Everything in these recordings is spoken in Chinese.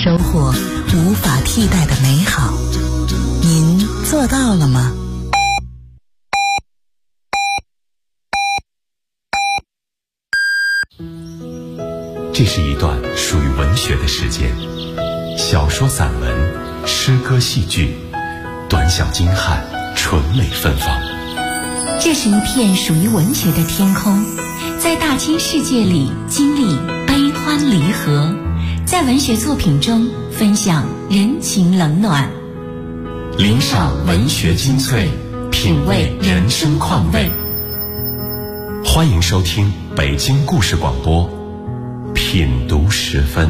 收获无法替代的美好。您做到了吗？ 这是一段属于文学的时间，小说、散文、诗歌、戏剧，短小精悍，纯美芬芳。 这是一片属于文学的天空，在大千世界里经历悲欢离合，在文学作品中分享人情冷暖， 领赏文学精粹，品味人生况味。欢迎收听北京故事广播品读时分。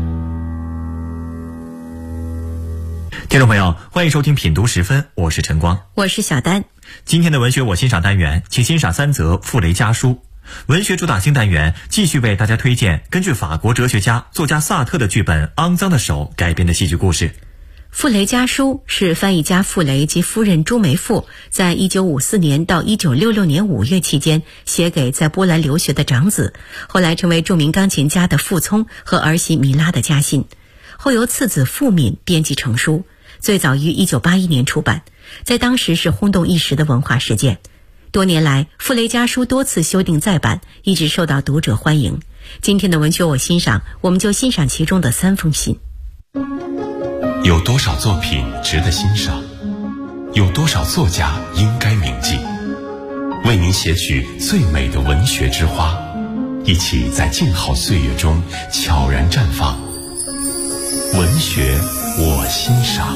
听众朋友，欢迎收听品读时分，我是陈光， 我是小丹。 今天的文学我欣赏单元，请欣赏3则傅雷家书。文学主打新单元继续为大家推荐根据法国哲学家作家萨特的剧本《肮脏的手》改编的戏剧故事。 傅雷家书是翻译家傅雷及夫人朱梅馥在1954年到1966年5月期间写给在波兰留学的长子，后来成为著名钢琴家的傅聪和儿媳米拉的家信，后由次子傅敏编辑成书，最早于1981年出版，在当时是轰动一时的文化事件。多年来，傅雷家书多次修订再版，一直受到读者欢迎。今天的文学我欣赏，我们就欣赏其中的3封信。 有多少作品值得欣赏？有多少作家应该铭记？为您写取最美的文学之花，一起在静好岁月中悄然绽放。文学我欣赏。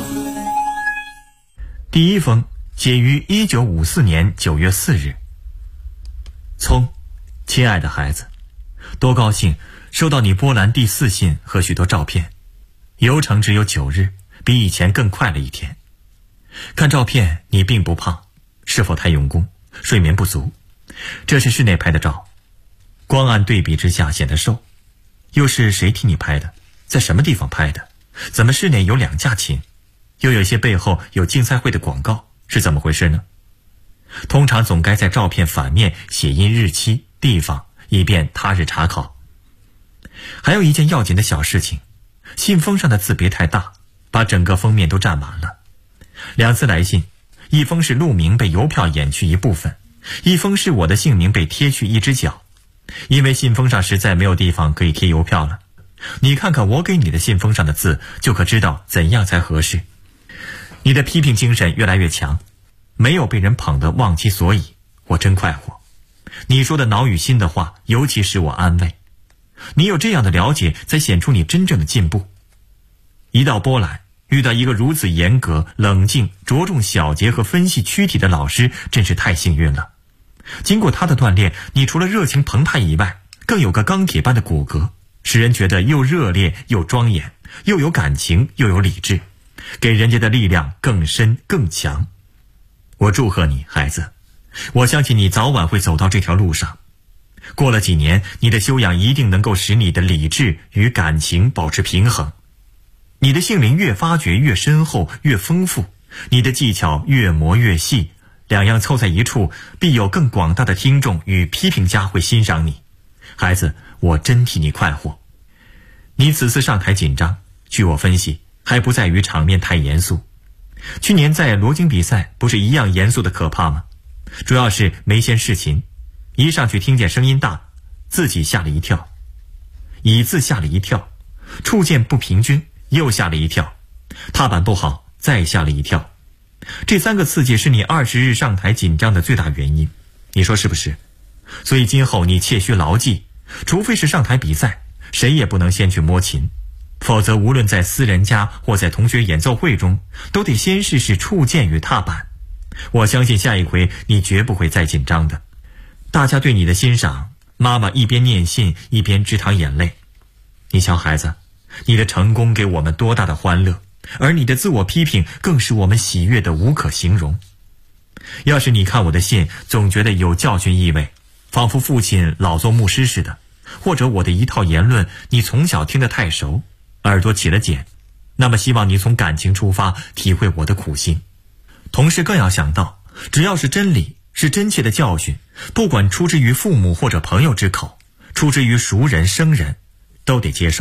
第一封写于1954年9月4日。聪，亲爱的孩子，多高兴收到你波兰第4信和许多照片。游程只有9日，比以前更快了一天。看照片，你并不胖，是否太用功，睡眠不足？这是室内拍的照，光暗对比之下显得瘦。又是谁替你拍的？在什么地方拍的？怎么室内有2架琴？又有些背后有竞赛会的广告，是怎么回事呢？通常总该在照片反面写印日期、地方，以便他日查考。还有一件要紧的小事情，信封上的字别太大，把整个封面都占满了。2次来信，一封是路名被邮票掩去一部分，一封是我的姓名被贴去一只角，因为信封上实在没有地方可以贴邮票了。你看看我给你的信封上的字，就可知道怎样才合适。你的批评精神越来越强，没有被人捧得忘其所以，我真快活。你说的脑与心的话，尤其使我安慰。你有这样的了解，才显出你真正的进步。一到波兰，遇到一个如此严格、冷静、着重小节和分析躯体的老师，真是太幸运了。经过他的锻炼，你除了热情澎湃以外，更有个钢铁般的骨骼，使人觉得又热烈又庄严，又有感情又有理智，给人家的力量更深更强。我祝贺你，孩子，我相信你早晚会走到这条路上。过了几年，你的修养一定能够使你的理智与感情保持平衡。你的性灵越发掘越深厚越丰富，你的技巧越磨越细，2样凑在一处，必有更广大的听众与批评家会欣赏你。孩子，我真替你快活。你此次上台紧张，据我分析，还不在于场面太严肃。去年在罗京比赛不是一样严肃的可怕吗？主要是没先试琴，一上去听见声音大，自己吓了一跳，椅子吓了一跳，触键不平均又吓了一跳，踏板不好再吓了一跳。这3个刺激是你20日上台紧张的最大原因，你说是不是？所以今后你切须牢记，除非是上台比赛，谁也不能先去摸琴，否则无论在私人家或在同学演奏会中，都得先试试触键与踏板。我相信下一回你绝不会再紧张的。大家对你的欣赏，妈妈一边念信一边直淌眼泪。你瞧孩子，你的成功给我们多大的欢乐，而你的自我批评更使我们喜悦的无可形容。要是你看我的信总觉得有教训意味，仿佛父亲老做牧师似的，或者我的一套言论你从小听得太熟，耳朵起了茧，那么希望你从感情出发，体会我的苦心。同时更要想到，只要是真理，是真切的教训，不管出之于父母或者朋友之口，出之于熟人生人，都得接受，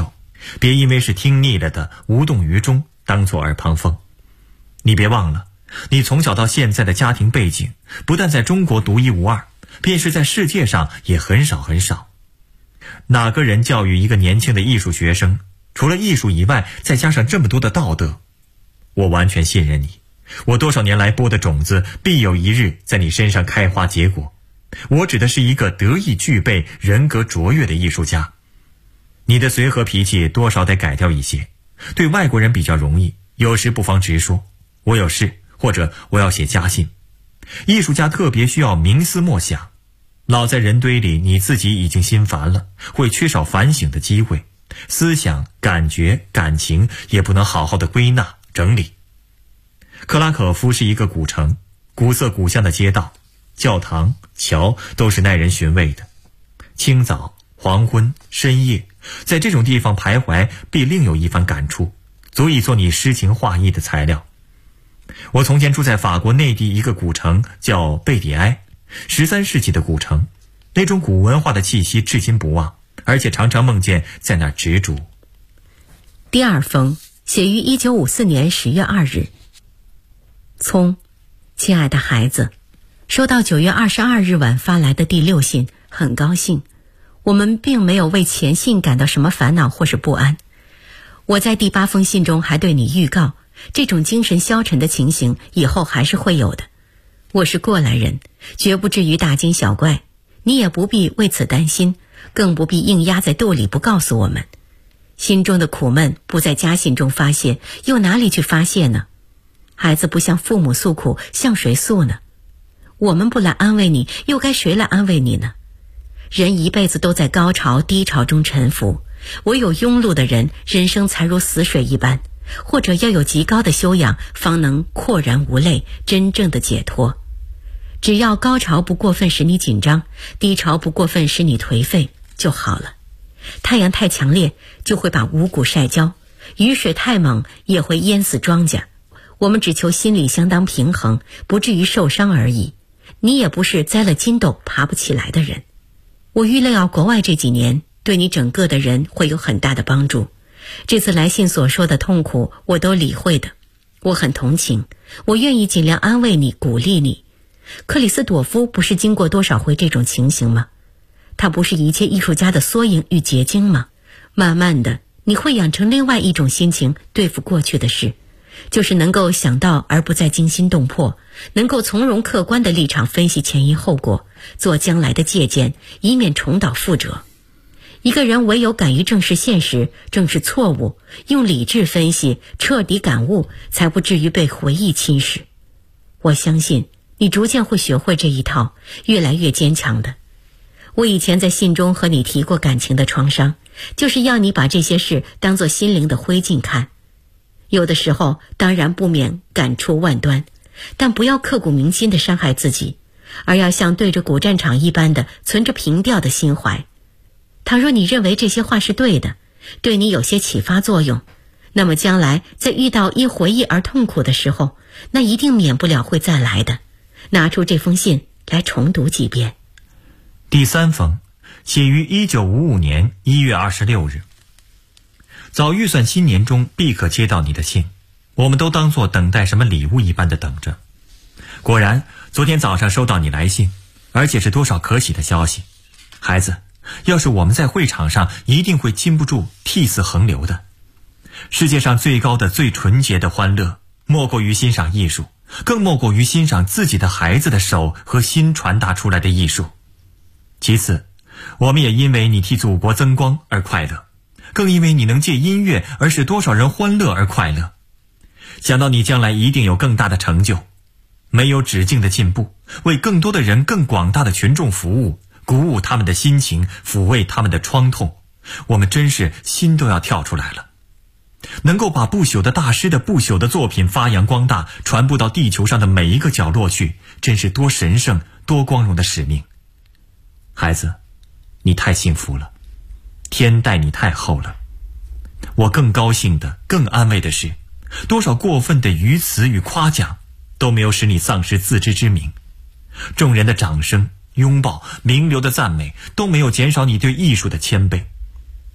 别因为是听腻了的无动于衷当作耳旁风。你别忘了，你从小到现在的家庭背景不但在中国独一无二，便是在世界上也很少很少。哪个人教育一个年轻的艺术学生，除了艺术以外再加上这么多的道德？我完全信任你，我多少年来播的种子必有一日在你身上开花结果。我指的是一个德艺具备、人格卓越的艺术家。你的随和脾气多少得改掉一些，对外国人比较容易，有时不妨直说，我有事，或者我要写家信。艺术家特别需要冥思默想，老在人堆里，你自己已经心烦了，会缺少反省的机会，思想、感觉、感情也不能好好的归纳整理。克拉可夫是一个古城，古色古香的街道、教堂、桥都是耐人寻味的。清早、黄昏、深夜，在这种地方徘徊，必另有一番感触，足以做你诗情画意的材料。我从前住在法国内地一个古城，叫贝蒂埃，13世纪的古城，那种古文化的气息至今不忘，而且常常梦见在那儿植竹。 第二封写于1954年10月2日。聪，亲爱的孩子，收到9月22日晚发来的第6信，很高兴。我们并没有为前信感到什么烦恼或是不安。我在第8封信中还对你预告，这种精神消沉的情形以后还是会有的。我是过来人，绝不至于大惊小怪，你也不必为此担心，更不必硬压在肚里不告诉我们。心中的苦闷不在家信中发泄，又哪里去发泄呢？孩子不向父母诉苦，向谁诉呢？我们不来安慰你，又该谁来安慰你呢？人一辈子都在高潮低潮中沉浮，唯有庸碌的人，人生才如死水一般，或者要有极高的修养，方能阔然无泪，真正的解脱。只要高潮不过分使你紧张，低潮不过分使你颓废就好了。太阳太强烈，就会把五谷晒焦；雨水太猛，也会淹死庄稼。我们只求心理相当平衡，不至于受伤而已。你也不是栽了筋斗爬不起来的人。我预料国外这几年对你整个的人会有很大的帮助。这次来信所说的痛苦，我都理会的。我很同情，我愿意尽量安慰你，鼓励你。克里斯朵夫不是经过多少回这种情形吗？他不是一切艺术家的缩影与结晶吗？慢慢的，你会养成另外一种心情对付过去的事，就是能够想到而不再惊心动魄，能够从容客观的立场分析前因后果，做将来的借鉴，以免重蹈覆辙。一个人唯有敢于正视现实，正视错误，用理智分析，彻底感悟，才不至于被回忆侵蚀。我相信你逐渐会学会这一套，越来越坚强的。我以前在信中和你提过感情的创伤，就是要你把这些事当作心灵的灰烬看。有的时候当然不免感触万端，但不要刻骨铭心地伤害自己，而要像对着古战场一般的存着平调的心怀。倘若你认为这些话是对的，对你有些启发作用，那么将来在遇到因回忆而痛苦的时候，那一定免不了会再来的。拿出这封信来重读几遍。 第3封写于1955年1月26日。早预算新年中必可接到你的信，我们都当作等待什么礼物一般的等着。果然昨天早上收到你来信，而且是多少可喜的消息。孩子，要是我们在会场上，一定会禁不住涕泗横流的。世界上最高的最纯洁的欢乐，莫过于欣赏艺术，更莫过于欣赏自己的孩子的手和心传达出来的艺术。其次，我们也因为你替祖国增光而快乐，更因为你能借音乐而使多少人欢乐而快乐。想到你将来一定有更大的成就，没有止境的进步，为更多的人、更广大的群众服务，鼓舞他们的心情，抚慰他们的创痛，我们真是心都要跳出来了。能够把不朽的大师的不朽的作品发扬光大，传播到地球上的每一个角落去，真是多神圣、多光荣的使命。孩子，你太幸福了，天待你太厚了。我更高兴的、更安慰的是，多少过分的语词与夸奖都没有使你丧失自知之明，众人的掌声、拥抱、名流的赞美都没有减少你对艺术的谦卑。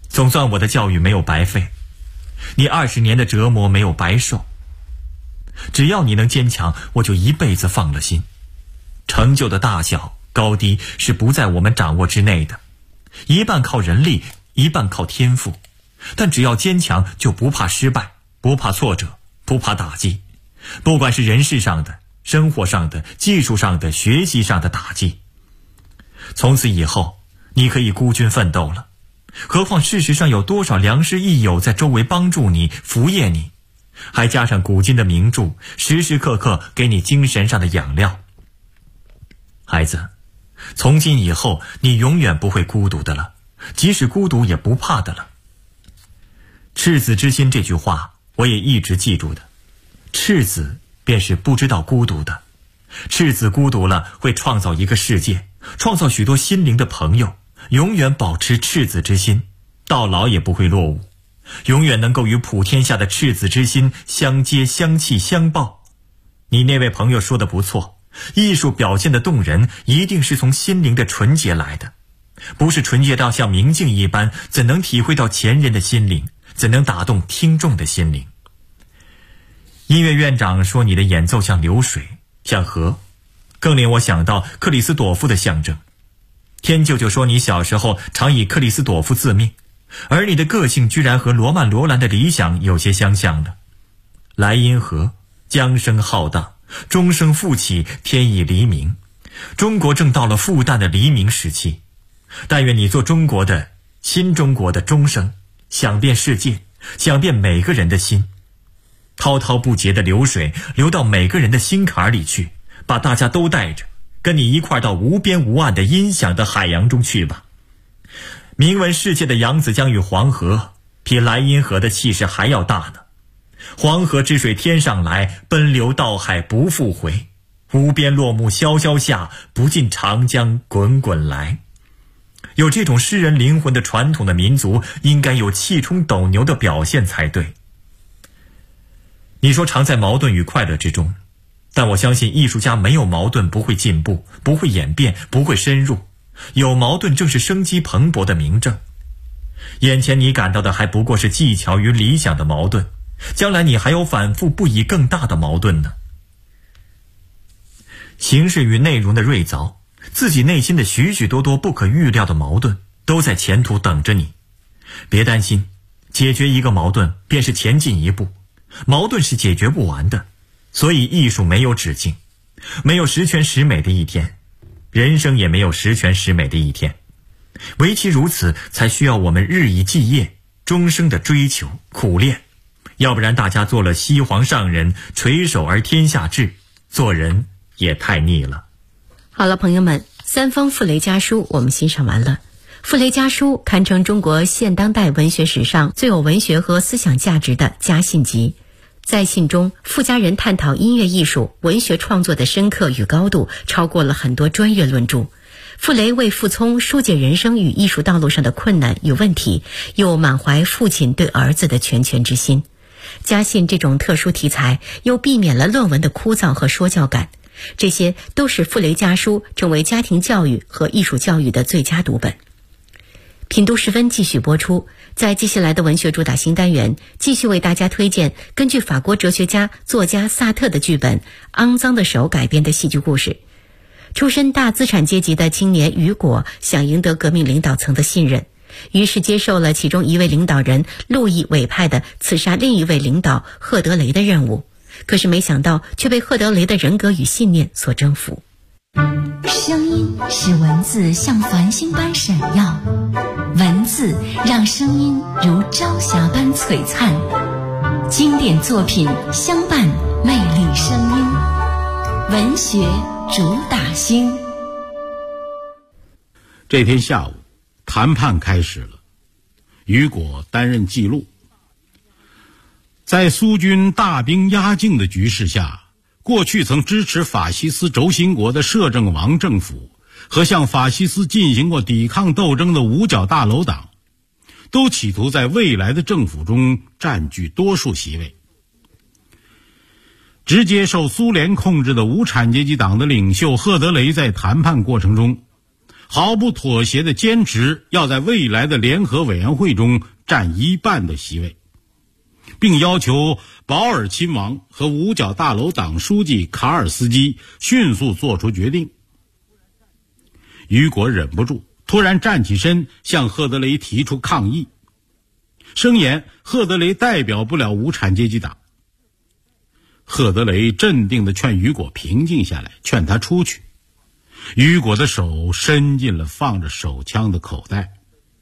总算我的教育没有白费，你20年的折磨没有白受。只要你能坚强，我就一辈子放了心。成就的大小高低是不在我们掌握之内的，一半靠人力，一半靠天赋。但只要坚强，就不怕失败，不怕挫折，不怕打击，不管是人事上的、生活上的、技术上的、学习上的打击。从此以后，你可以孤军奋斗了。何况事实上有多少良师益友在周围帮助你、扶掖你，还加上古今的名著，时时刻刻给你精神上的养料。孩子，从今以后，你永远不会孤独的了，即使孤独也不怕的了。赤子之心这句话，我也一直记住的。赤子便是不知道孤独的，赤子孤独了，会创造一个世界，创造许多心灵的朋友，永远保持赤子之心，到老也不会落伍，永远能够与普天下的赤子之心相接相契相报。你那位朋友说的不错，艺术表现的动人，一定是从心灵的纯洁来的，不是纯洁到像明镜一般，怎能体会到前人的心灵，怎能打动听众的心灵？音乐院长说你的演奏像流水，像河，更令我想到克里斯朵夫的象征。天舅舅说你小时候常以克里斯朵夫自命，而你的个性居然和罗曼·罗兰的理想有些相像了。莱茵河，江声浩荡，钟声复起，天已黎明。中国正到了复旦的黎明时期，但愿你做中国的新中国的钟声，响遍世界，响遍每个人的心。滔滔不竭的流水流到每个人的心坎里去，把大家都带着，跟你一块到无边无岸的音响的海洋中去吧。名闻世界的扬子江与黄河，比莱茵河的气势还要大呢。黄河之水天上来，奔流到海不复回。无边落木萧萧下，不尽长江滚滚来。有这种诗人灵魂的传统的民族，应该有气冲斗牛的表现才对。你说常在矛盾与快乐之中，但我相信艺术家没有矛盾不会进步，不会演变，不会深入。有矛盾正是生机蓬勃的明证。眼前你感到的还不过是技巧与理想的矛盾，将来你还有反复不已更大的矛盾呢。形式与内容的锐凿，自己内心的许许多多不可预料的矛盾，都在前途等着你。别担心，解决一个矛盾便是前进一步，矛盾是解决不完的，所以艺术没有止境，没有十全十美的一天，人生也没有十全十美的一天。唯其如此，才需要我们日以继夜，终生的追求苦练，要不然大家做了西皇上人，垂手而天下治，做人也太腻了。 好了，朋友们，三封傅雷家书我们欣赏完了。傅雷家书堪称中国现当代文学史上最有文学和思想价值的家信集。在信中，傅家人探讨音乐艺术、文学创作的深刻与高度，超过了很多专业论著。傅雷为傅聪疏解人生与艺术道路上的困难与问题，又满怀父亲对儿子的全权之心。家信这种特殊题材，又避免了论文的枯燥和说教感，这些都使傅雷家书成为家庭教育和艺术教育的最佳读本。品读时分继续播出，在接下来的文学主打新单元，继续为大家推荐根据法国哲学家、作家萨特的剧本《肮脏的手》改编的戏剧故事。出身大资产阶级的青年雨果想赢得革命领导层的信任，于是接受了其中一位领导人路易委派的刺杀另一位领导赫德雷的任务，可是没想到却被赫德雷的人格与信念所征服。 声音使文字像繁星般闪耀，文字让声音如朝霞般璀璨，经典作品相伴魅力声音，文学主打星。 这天下午，谈判开始了，雨果担任记录。在苏军大兵压境的局势下，过去曾支持法西斯轴心国的摄政王政府和向法西斯进行过抵抗斗争的五角大楼党，都企图在未来的政府中占据多数席位。直接受苏联控制的无产阶级党的领袖赫德雷在谈判过程中毫不妥协地坚持要在未来的联合委员会中占一半的席位，并要求保尔亲王和五角大楼党书记卡尔斯基迅速做出决定。雨果忍不住突然站起身，向赫德雷提出抗议，声言赫德雷代表不了无产阶级党。赫德雷镇定地劝雨果平静下来，劝他出去。雨果的手伸进了放着手枪的口袋。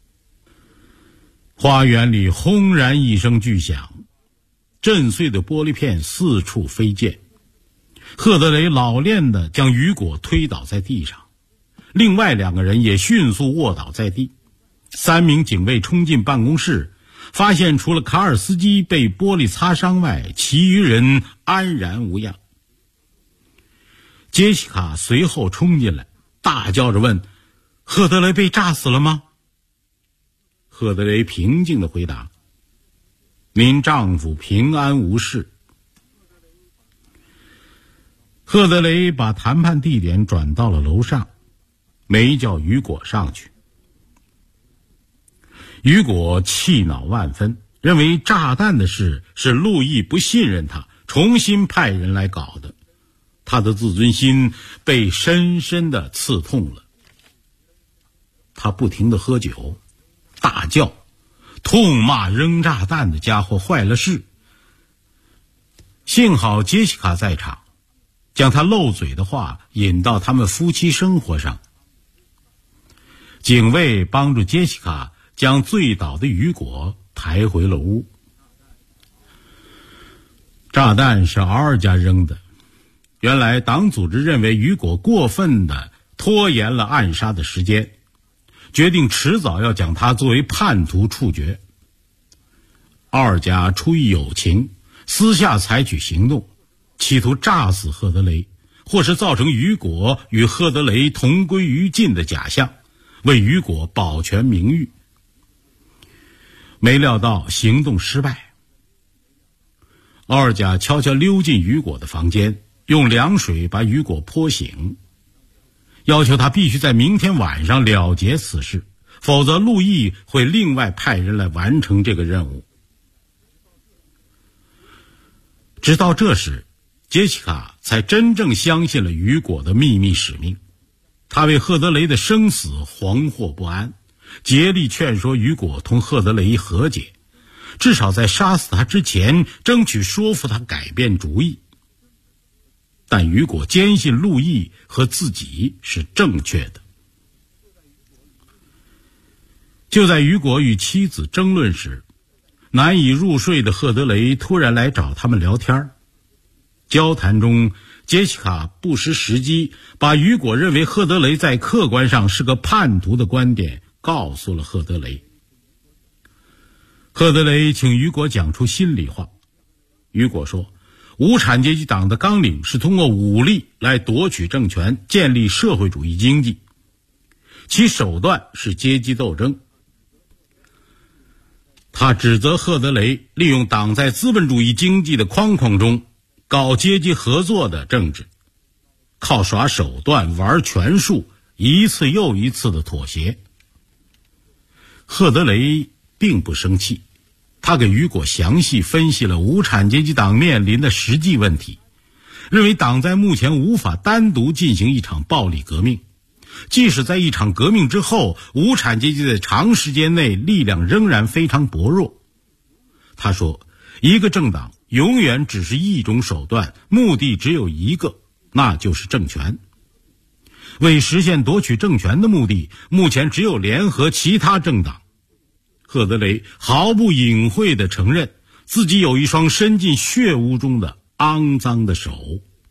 花园里轰然一声巨响，震碎的玻璃片四处飞溅。赫德雷老练地将雨果推倒在地上，另外2个人也迅速卧倒在地。3名警卫冲进办公室，发现除了卡尔斯基被玻璃擦伤外，其余人安然无恙。杰西卡随后冲进来，大叫着问：赫德雷被炸死了吗？赫德雷平静地回答：您丈夫平安无事。赫德雷把谈判地点转到了楼上，没叫雨果上去。雨果气恼万分，认为炸弹的事是路易不信任他，重新派人来搞的。他的自尊心被深深地刺痛了。他不停地喝酒，大叫，痛骂扔炸弹的家伙坏了事。幸好杰西卡在场，将他漏嘴的话引到他们夫妻生活上。警卫帮助杰西卡将醉倒的雨果抬回了屋。炸弹是奥尔加扔的，原来党组织认为雨果过分地拖延了暗杀的时间，决定迟早要将他作为叛徒处决。奥尔加出于友情，私下采取行动，企图炸死赫德雷，或是造成雨果与赫德雷同归于尽的假象，为雨果保全名誉。没料到行动失败。奥尔加悄悄溜进雨果的房间，用凉水把雨果泼醒，要求他必须在明天晚上了结此事，否则路易会另外派人来完成这个任务。直到这时，杰西卡才真正相信了雨果的秘密使命。他为赫德雷的生死惶惑不安，竭力劝说雨果同赫德雷和解，至少在杀死他之前争取说服他改变主意。但雨果坚信路易和自己是正确的。就在雨果与妻子争论时，难以入睡的赫德雷突然来找他们聊天。交谈中，杰西卡不失时机，把雨果认为赫德雷在客观上是个叛徒的观点告诉了赫德雷。赫德雷请雨果讲出心里话。雨果说，无产阶级党的纲领是通过武力来夺取政权，建立社会主义经济，其手段是阶级斗争。他指责赫德雷利用党在资本主义经济的框框中搞阶级合作的政治，靠耍手段玩权术，一次又一次的妥协。赫德雷并不生气，他给雨果详细分析了无产阶级党面临的实际问题，认为党在目前无法单独进行一场暴力革命，即使在一场革命之后，无产阶级在长时间内力量仍然非常薄弱。他说，一个政党永远只是一种手段，目的只有一个，那就是政权。为实现夺取政权的目的，目前只有联合其他政党。赫德雷毫不隐晦地承认自己有一双伸进血污中的肮脏的手。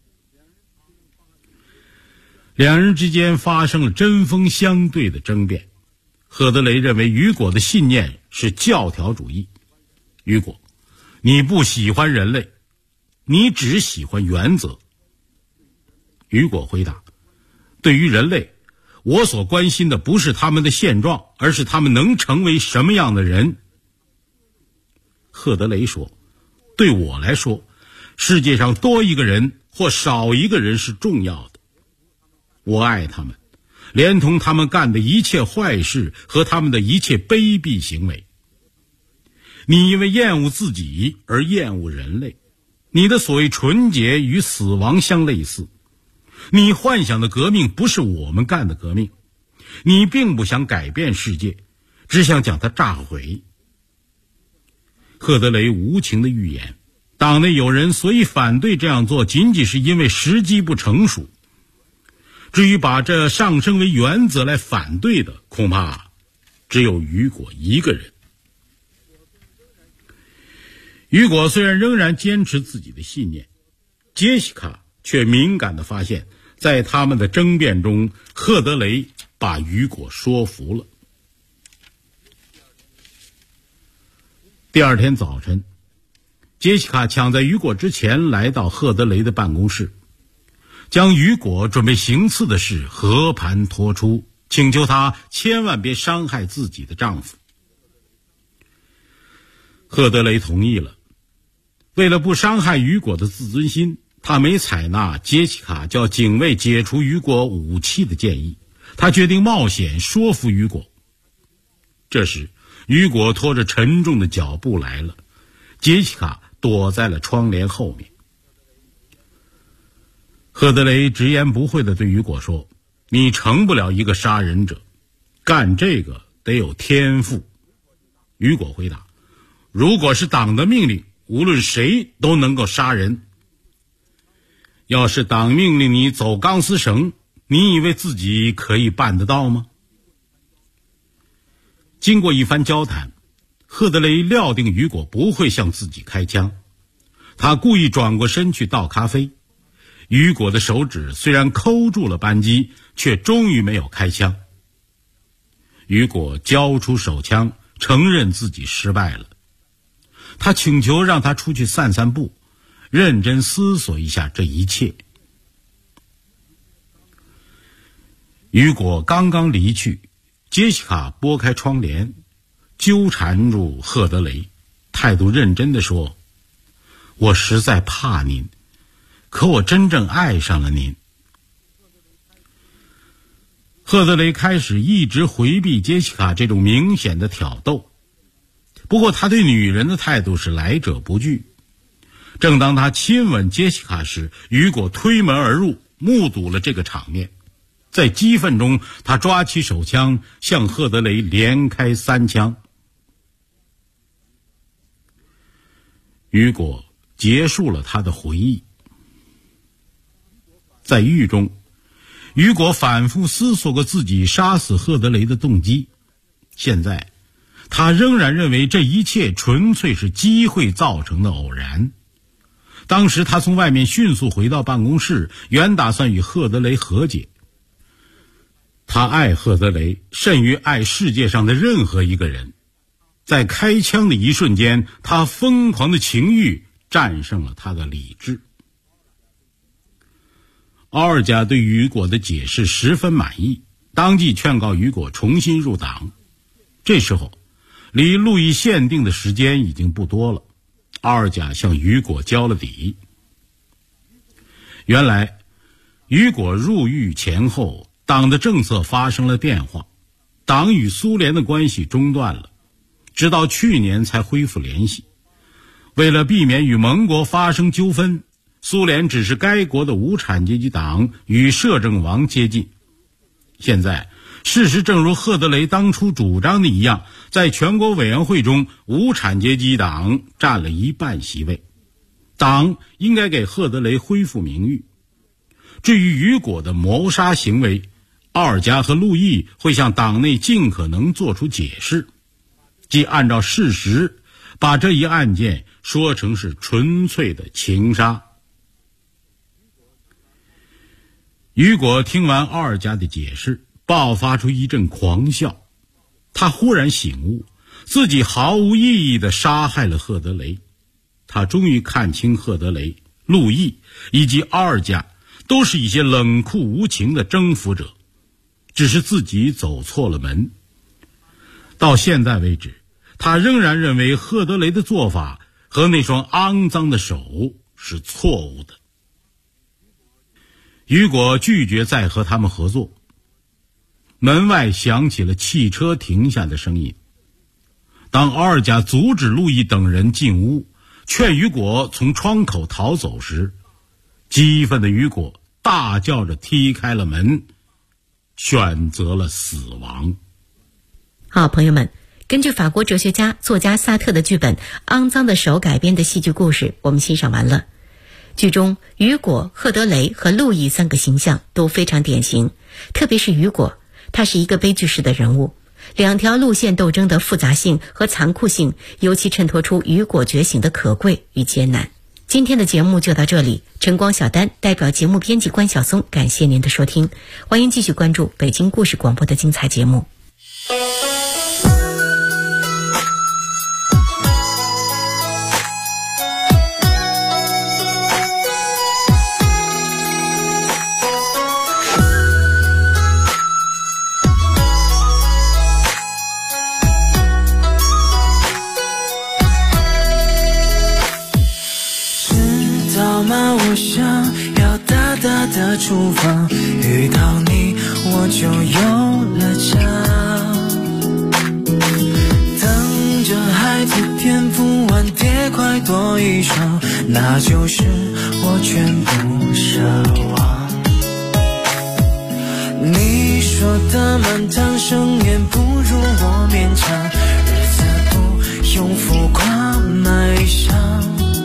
两人之间发生了针锋相对的争辩。赫德雷认为雨果的信念是教条主义。雨果，你不喜欢人类，你只喜欢原则。雨果回答，对于人类，我所关心的不是他们的现状，而是他们能成为什么样的人。赫德雷说，对我来说，世界上多一个人或少一个人是重要的。我爱他们， 连同他们干的一切坏事和他们的一切卑鄙行为。你因为厌恶自己而厌恶人类，你的所谓纯洁与死亡相类似。你幻想的革命不是我们干的革命，你并不想改变世界，只想将它炸毁。赫德雷无情的预言，党内有人所以反对这样做，仅仅是因为时机不成熟。至于把这上升为原则来反对的，恐怕只有雨果一个人。雨果虽然仍然坚持自己的信念，杰西卡却敏感地发现，在他们的争辩中，赫德雷把雨果说服了。第二天早晨，杰西卡抢在雨果之前来到赫德雷的办公室，将雨果准备行刺的事和盘托出，请求他千万别伤害自己的丈夫。赫德雷同意了。为了不伤害雨果的自尊心，他没采纳杰西卡叫警卫解除雨果武器的建议，他决定冒险说服雨果。这时雨果拖着沉重的脚步来了，杰西卡躲在了窗帘后面。赫德雷直言不讳地对雨果说，你成不了一个杀人者，干这个得有天赋。雨果回答，如果是党的命令，无论谁都能够杀人。要是党命令你走钢丝绳，你以为自己可以办得到吗？经过一番交谈，赫德雷料定雨果不会向自己开枪，他故意转过身去倒咖啡。雨果的手指虽然抠住了扳机，却终于没有开枪。雨果交出手枪，承认自己失败了。他请求让他出去散散步，认真思索一下这一切。雨果刚刚离去，杰西卡拨开窗帘，纠缠住赫德雷，态度认真地说，我实在怕您，可我真正爱上了您。赫德雷开始一直回避杰西卡这种明显的挑逗，不过他对女人的态度是来者不拒。正当他亲吻杰西卡时，雨果推门而入，目睹了这个场面。在激愤中，他抓起手枪向赫德雷连开3枪。雨果结束了他的回忆。在狱中，雨果反复思索过自己杀死赫德雷的动机。现在他仍然认为这一切纯粹是机会造成的偶然。当时他从外面迅速回到办公室，原打算与赫德雷和解。他爱赫德雷甚于爱世界上的任何一个人。在开枪的一瞬间，他疯狂的情欲战胜了他的理智。奥尔加对雨果的解释十分满意，当即劝告雨果重新入党。这时候离路易限定的时间已经不多了，奥尔加向雨果交了底。原来雨果入狱前后，党的政策发生了变化，党与苏联的关系中断了，直到去年才恢复联系。为了避免与盟国发生纠纷，苏联指示该国的无产阶级党与摄政王接近。现在事实正如赫德雷当初主张的一样，在全国委员会中，无产阶级党占了1半席位，党应该给赫德雷恢复名誉。至于雨果的谋杀行为，奥尔加和路易会向党内尽可能做出解释，即按照事实把这一案件说成是纯粹的情杀。雨果听完奥尔加的解释，爆发出一阵狂笑。他忽然醒悟，自己毫无意义地杀害了赫德雷。他终于看清赫德雷、路易以及奥尔加都是一些冷酷无情的征服者，只是自己走错了门。到现在为止，他仍然认为赫德雷的做法和那双肮脏的手是错误的。雨果拒绝再和他们合作。 门外响起了汽车停下的声音。当奥尔加阻止路易等人进屋，劝雨果从窗口逃走时，激愤的雨果大叫着踢开了门，选择了死亡。 好，朋友们，根据法国哲学家、作家萨特的剧本《肮脏的手》改编的戏剧故事，我们欣赏完了。剧中雨果、赫德雷和路易三个形象都非常典型，特别是雨果，他是一个悲剧式的人物，两条路线斗争的复杂性和残酷性尤其衬托出雨果觉醒的可贵与艰难。今天的节目就到这里，晨光小丹代表节目编辑关晓松，感谢您的收听，欢迎继续关注北京故事广播的精彩节目。 我想要大大的厨房，遇到你我就有了家。等着孩子颠覆完碟块多一双，那就是我全部奢望。你说的满堂盛宴不如我勉强，日子不用浮夸买上，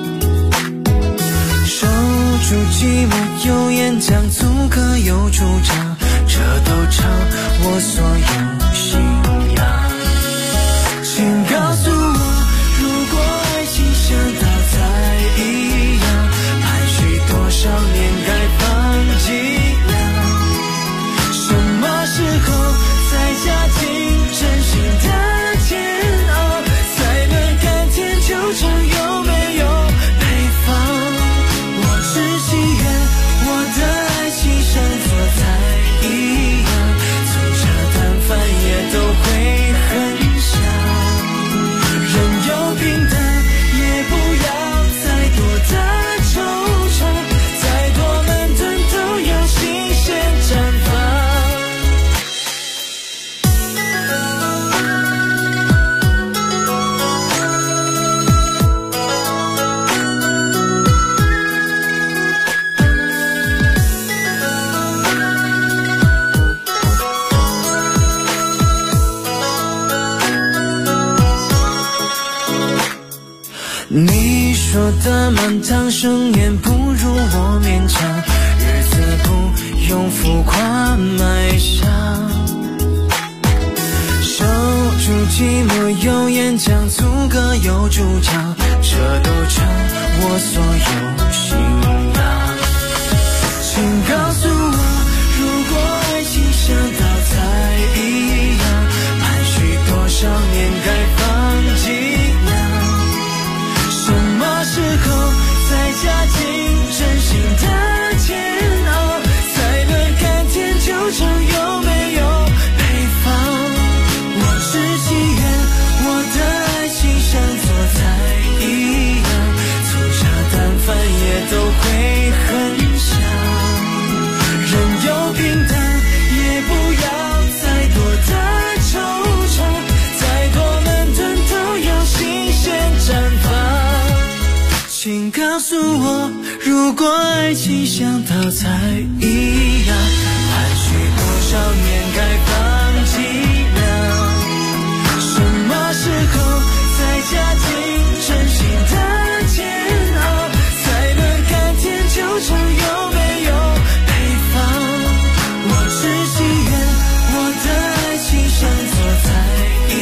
守住寂寞有演讲，足可有主张，这都成我所有信仰。请告诉我，如果爱情像大菜一样，排序多少年该放几两，什么时候才加进真心的煎熬，才能甘甜就成有没有配方。只祈愿我的爱情像做菜一样，粗茶淡饭也都会很香，人有平淡，也不要再多的惆怅，再多难炖都要新鲜绽放。你说的满堂盛宴不如我勉强，日子不用浮夸买上，守住寂寞有演讲，足可有主张，这都成我所有信仰。请告诉我，如果爱情像道菜一样，排序多少年该放几两，什么时候才加进真心的煎熬，才能甘甜就成有没有配方。我只祈愿我的爱情像做菜一样，粗茶淡饭也都会很香，人有平淡，也不要再多的惆怅，再多难炖都要新鲜绽放。请告诉我，如果爱情像道菜一样，排序多少年该放